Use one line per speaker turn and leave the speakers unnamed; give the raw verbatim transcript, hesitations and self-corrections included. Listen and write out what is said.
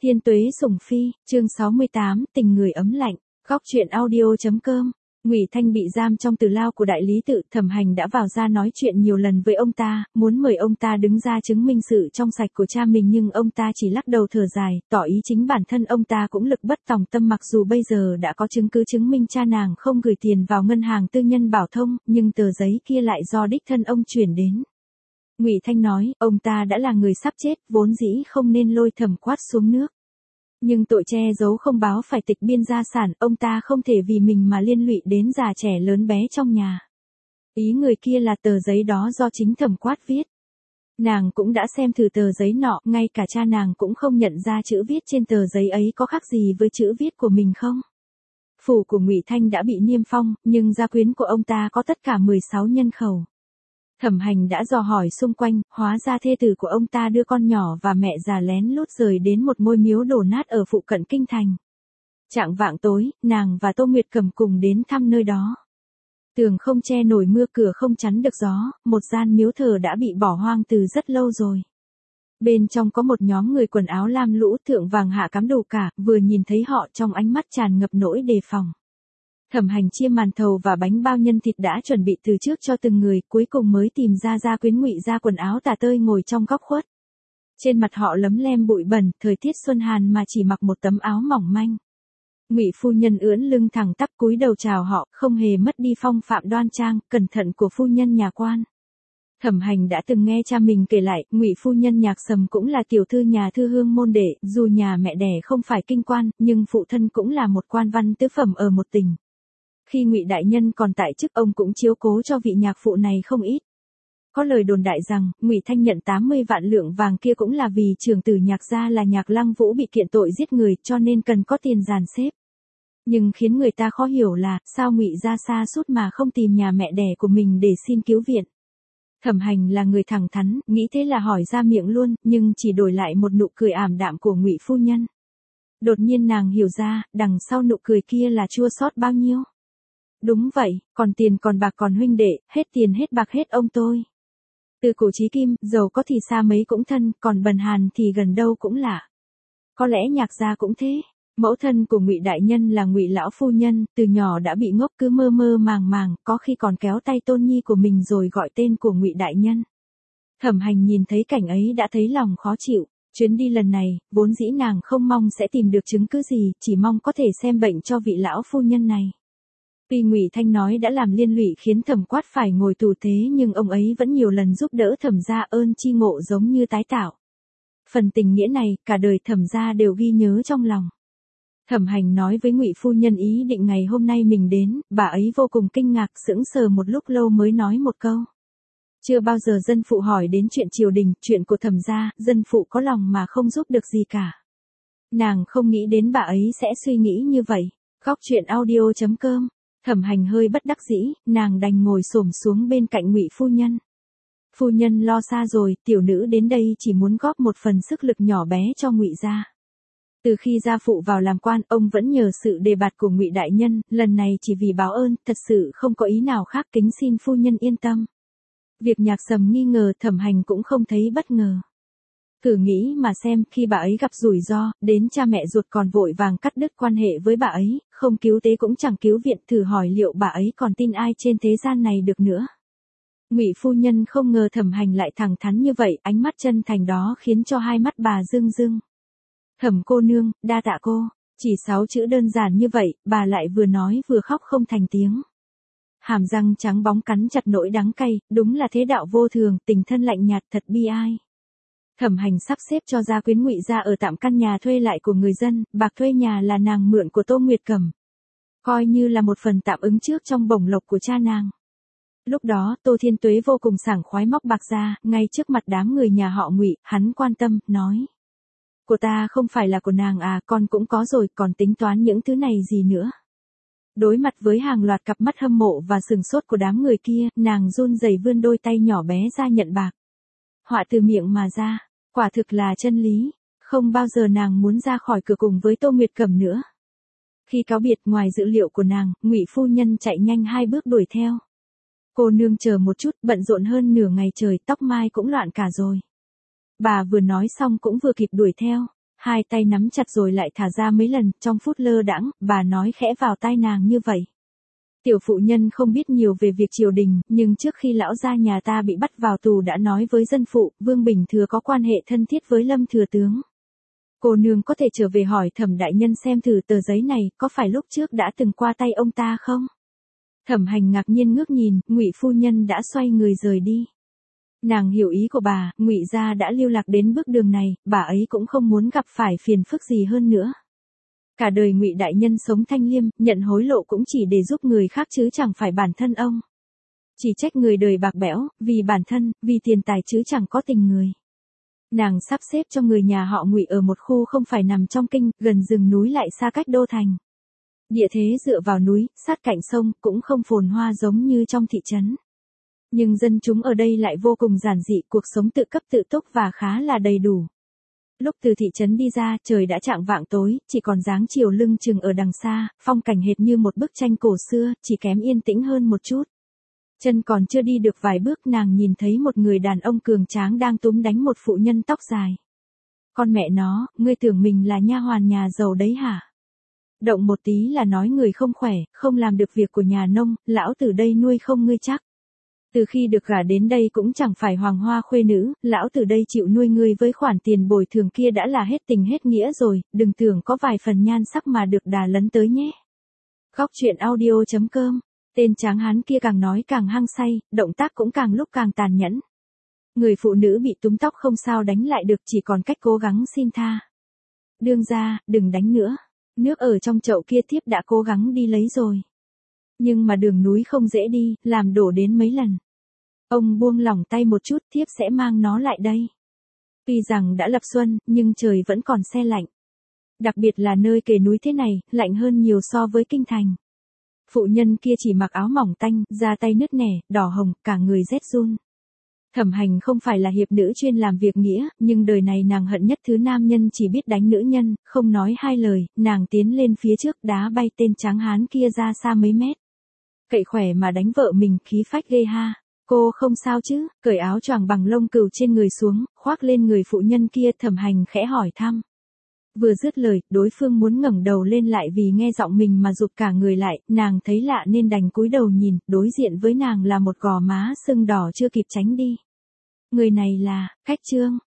Thiên Tuế Sủng Phi, chương sáu mươi tám, tình người ấm lạnh, góc truyện audio.com. Ngụy Thanh bị giam trong tử lao của đại lý tự, Thẩm Hành đã vào ra nói chuyện nhiều lần với ông ta, muốn mời ông ta đứng ra chứng minh sự trong sạch của cha mình, nhưng ông ta chỉ lắc đầu thở dài, tỏ ý chính bản thân ông ta cũng lực bất tòng tâm. Mặc dù bây giờ đã có chứng cứ chứng minh cha nàng không gửi tiền vào ngân hàng tư nhân Bảo Thông, nhưng tờ giấy kia lại do đích thân ông chuyển đến. Ngụy Thanh nói, ông ta đã là người sắp chết, vốn dĩ không nên lôi Thẩm Quát xuống nước. Nhưng tội che giấu không báo phải tịch biên gia sản, ông ta không thể vì mình mà liên lụy đến già trẻ lớn bé trong nhà. Ý người kia là tờ giấy đó do chính Thẩm Quát viết. Nàng cũng đã xem thử tờ giấy nọ, ngay cả cha nàng cũng không nhận ra chữ viết trên tờ giấy ấy có khác gì với chữ viết của mình không. Phủ của Ngụy Thanh đã bị niêm phong, nhưng gia quyến của ông ta có tất cả mười sáu nhân khẩu. Thẩm Hành đã dò hỏi xung quanh, hóa ra thê tử của ông ta đưa con nhỏ và mẹ già lén lút rời đến một ngôi miếu đổ nát ở phụ cận kinh thành. Chạng vạng tối, nàng và Tô Nguyệt Cầm cùng đến thăm nơi đó. Tường không che nổi mưa, cửa không chắn được gió, một gian miếu thờ đã bị bỏ hoang từ rất lâu rồi. Bên trong có một nhóm người quần áo lam lũ, thượng vàng hạ cắm đầu cả, vừa nhìn thấy họ trong ánh mắt tràn ngập nỗi đề phòng. Thẩm Hành chia màn thầu và bánh bao nhân thịt đã chuẩn bị từ trước cho từng người, cuối cùng mới tìm ra gia quyến Ngụy ra quần áo tả tơi ngồi trong góc khuất. Trên mặt họ lấm lem bụi bẩn, thời tiết xuân hàn mà chỉ mặc một tấm áo mỏng manh. Ngụy phu nhân ưỡn lưng thẳng tắp cúi đầu chào họ, không hề mất đi phong phạm đoan trang, cẩn thận của phu nhân nhà quan. Thẩm Hành đã từng nghe cha mình kể lại, Ngụy phu nhân Nhạc Sầm cũng là tiểu thư nhà thư hương môn đệ, dù nhà mẹ đẻ không phải kinh quan, nhưng phụ thân cũng là một quan văn tứ phẩm ở một tỉnh. Khi Ngụy đại nhân còn tại chức, ông cũng chiếu cố cho vị nhạc phụ này không ít. Có lời đồn đại rằng, Ngụy Thanh nhận tám mươi vạn lượng vàng kia cũng là vì trưởng tử Nhạc gia là Nhạc Lăng Vũ bị kiện tội giết người, cho nên cần có tiền dàn xếp. Nhưng khiến người ta khó hiểu là, sao Ngụy gia xa sút mà không tìm nhà mẹ đẻ của mình để xin cứu viện. Thẩm Hành là người thẳng thắn, nghĩ thế là hỏi ra miệng luôn, nhưng chỉ đổi lại một nụ cười ảm đạm của Ngụy phu nhân. Đột nhiên nàng hiểu ra, đằng sau nụ cười kia là chua xót bao nhiêu. Đúng vậy, còn tiền còn bạc còn huynh đệ, hết tiền hết bạc hết ông tôi. Từ cổ chí kim, giàu có thì xa mấy cũng thân, còn bần hàn thì gần đâu cũng lạ. Có lẽ Nhạc gia cũng thế. Mẫu thân của Ngụy đại nhân là Ngụy lão phu nhân, từ nhỏ đã bị ngốc, cứ mơ mơ màng màng, có khi còn kéo tay tôn nhi của mình rồi gọi tên của Ngụy đại nhân. Thẩm Hành nhìn thấy cảnh ấy đã thấy lòng khó chịu. Chuyến đi lần này, vốn dĩ nàng không mong sẽ tìm được chứng cứ gì, chỉ mong có thể xem bệnh cho vị lão phu nhân này. Tuy Ngụy Thanh nói đã làm liên lụy khiến Thẩm Quát phải ngồi tù, thế nhưng ông ấy vẫn nhiều lần giúp đỡ Thẩm gia, ơn chi ngộ giống như tái tạo. Phần tình nghĩa này, cả đời Thẩm gia đều ghi nhớ trong lòng. Thẩm Hành nói với Ngụy phu nhân ý định ngày hôm nay mình đến, bà ấy vô cùng kinh ngạc, sững sờ một lúc lâu mới nói một câu. Chưa bao giờ dân phụ hỏi đến chuyện triều đình, chuyện của Thẩm gia, dân phụ có lòng mà không giúp được gì cả. Nàng không nghĩ đến bà ấy sẽ suy nghĩ như vậy. Góc truyện audio.com. Thẩm Hành hơi bất đắc dĩ, nàng đành ngồi xổm xuống bên cạnh Ngụy phu nhân. Phu nhân lo xa rồi, tiểu nữ đến đây chỉ muốn góp một phần sức lực nhỏ bé cho Ngụy gia. Từ khi gia phụ vào làm quan, ông vẫn nhờ sự đề bạt của Ngụy đại nhân, lần này chỉ vì báo ơn, thật sự không có ý nào khác, kính xin phu nhân yên tâm. Việc Nhạc Sầm nghi ngờ, Thẩm Hành cũng không thấy bất ngờ. Thử nghĩ mà xem, khi bà ấy gặp rủi ro, đến cha mẹ ruột còn vội vàng cắt đứt quan hệ với bà ấy, không cứu tế cũng chẳng cứu viện, thử hỏi liệu bà ấy còn tin ai trên thế gian này được nữa. Ngụy phu nhân không ngờ Thẩm Hành lại thẳng thắn như vậy, ánh mắt chân thành đó khiến cho hai mắt bà rưng rưng. Thẩm cô nương, đa tạ cô. Chỉ sáu chữ đơn giản như vậy, bà lại vừa nói vừa khóc không thành tiếng. Hàm răng trắng bóng cắn chặt nỗi đắng cay, đúng là thế đạo vô thường, tình thân lạnh nhạt, thật bi ai. Thẩm Hành sắp xếp cho gia quyến Ngụy gia ở tạm căn nhà thuê lại của người dân, bạc thuê nhà là nàng mượn của Tô Nguyệt Cầm. Coi như là một phần tạm ứng trước trong bổng lộc của cha nàng. Lúc đó, Tô Thiên Tuế vô cùng sảng khoái móc bạc ra, ngay trước mặt đám người nhà họ Ngụy, hắn quan tâm, nói. Của ta không phải là của nàng à, con cũng có rồi, còn tính toán những thứ này gì nữa. Đối mặt với hàng loạt cặp mắt hâm mộ và sừng sốt của đám người kia, nàng run rẩy vươn đôi tay nhỏ bé ra nhận bạc. Họa từ miệng mà ra, quả thực là chân lý, không bao giờ nàng muốn ra khỏi cửa cùng với Tô Nguyệt Cầm nữa. Khi cáo biệt, ngoài dự liệu của nàng, Ngụy phu nhân chạy nhanh hai bước đuổi theo. Cô nương chờ một chút, bận rộn hơn nửa ngày trời, tóc mai cũng loạn cả rồi. Bà vừa nói xong cũng vừa kịp đuổi theo. hai tay nắm chặt rồi lại thả ra mấy lần, trong phút lơ đãng, bà nói khẽ vào tai nàng như vậy. Tiểu phụ nhân không biết nhiều về việc triều đình, nhưng trước khi lão gia nhà ta bị bắt vào tù đã nói với dân phụ, Vương Bình Thừa có quan hệ thân thiết với Lâm Thừa Tướng. Cô nương có thể trở về hỏi Thẩm đại nhân xem thử tờ giấy này, có phải lúc trước đã từng qua tay ông ta không? Thẩm Hành ngạc nhiên ngước nhìn, Ngụy phu nhân đã xoay người rời đi. Nàng hiểu ý của bà, Ngụy gia đã lưu lạc đến bước đường này, bà ấy cũng không muốn gặp phải phiền phức gì hơn nữa. Cả đời Ngụy đại nhân sống thanh liêm, nhận hối lộ cũng chỉ để giúp người khác chứ chẳng phải bản thân ông. Chỉ trách người đời bạc bẽo, vì bản thân, vì tiền tài chứ chẳng có tình người. Nàng sắp xếp cho người nhà họ Ngụy ở một khu không phải nằm trong kinh, gần rừng núi lại xa cách đô thành. Địa thế dựa vào núi, sát cạnh sông, cũng không phồn hoa giống như trong thị trấn. Nhưng dân chúng ở đây lại vô cùng giản dị, cuộc sống tự cấp tự túc và khá là đầy đủ. Lúc từ thị trấn đi ra, trời đã chạng vạng tối, chỉ còn dáng chiều lưng chừng ở đằng xa, phong cảnh hệt như một bức tranh cổ xưa, chỉ kém yên tĩnh hơn một chút. Chân còn chưa đi được vài bước nàng nhìn thấy một người đàn ông cường tráng đang túm đánh một phụ nhân tóc dài. Con mẹ nó, ngươi tưởng mình là nha hoàn nhà giàu đấy hả? Động một tí là nói người không khỏe, không làm được việc của nhà nông, lão tử đây nuôi không ngươi chắc. Từ khi được gả đến đây cũng chẳng phải hoàng hoa khuê nữ, lão từ đây chịu nuôi ngươi với khoản tiền bồi thường kia đã là hết tình hết nghĩa rồi, đừng tưởng có vài phần nhan sắc mà được đà lấn tới nhé. Góc truyện audio chấm com, tên tráng hán kia càng nói càng hăng say, động tác cũng càng lúc càng tàn nhẫn. Người phụ nữ bị túm tóc không sao đánh lại được, chỉ còn cách cố gắng xin tha. Đương gia, đừng đánh nữa, nước ở trong chậu kia thiếp đã cố gắng đi lấy rồi. Nhưng mà đường núi không dễ đi, làm đổ đến mấy lần. Ông buông lỏng tay một chút, thiếp sẽ mang nó lại đây. Tuy rằng đã lập xuân, nhưng trời vẫn còn se lạnh. Đặc biệt là nơi kề núi thế này, lạnh hơn nhiều so với kinh thành. Phụ nhân kia chỉ mặc áo mỏng tanh, da tay nứt nẻ, đỏ hồng, cả người rét run. Thẩm Hành không phải là hiệp nữ chuyên làm việc nghĩa, nhưng đời này nàng hận nhất thứ nam nhân chỉ biết đánh nữ nhân, không nói hai lời, nàng tiến lên phía trước đá bay tên tráng hán kia ra xa mấy mét. Cậy khỏe mà đánh vợ mình, khí phách ghê ha. Cô không sao chứ? Cởi áo choàng bằng lông cừu trên người xuống, khoác lên người phụ nhân kia, Thẩm Hành khẽ hỏi thăm. Vừa dứt lời, đối phương muốn ngẩng đầu lên lại vì nghe giọng mình mà rụt cả người lại, nàng thấy lạ nên đành cúi đầu nhìn, đối diện với nàng là một gò má sưng đỏ chưa kịp tránh đi. Người này là, Khách Trương.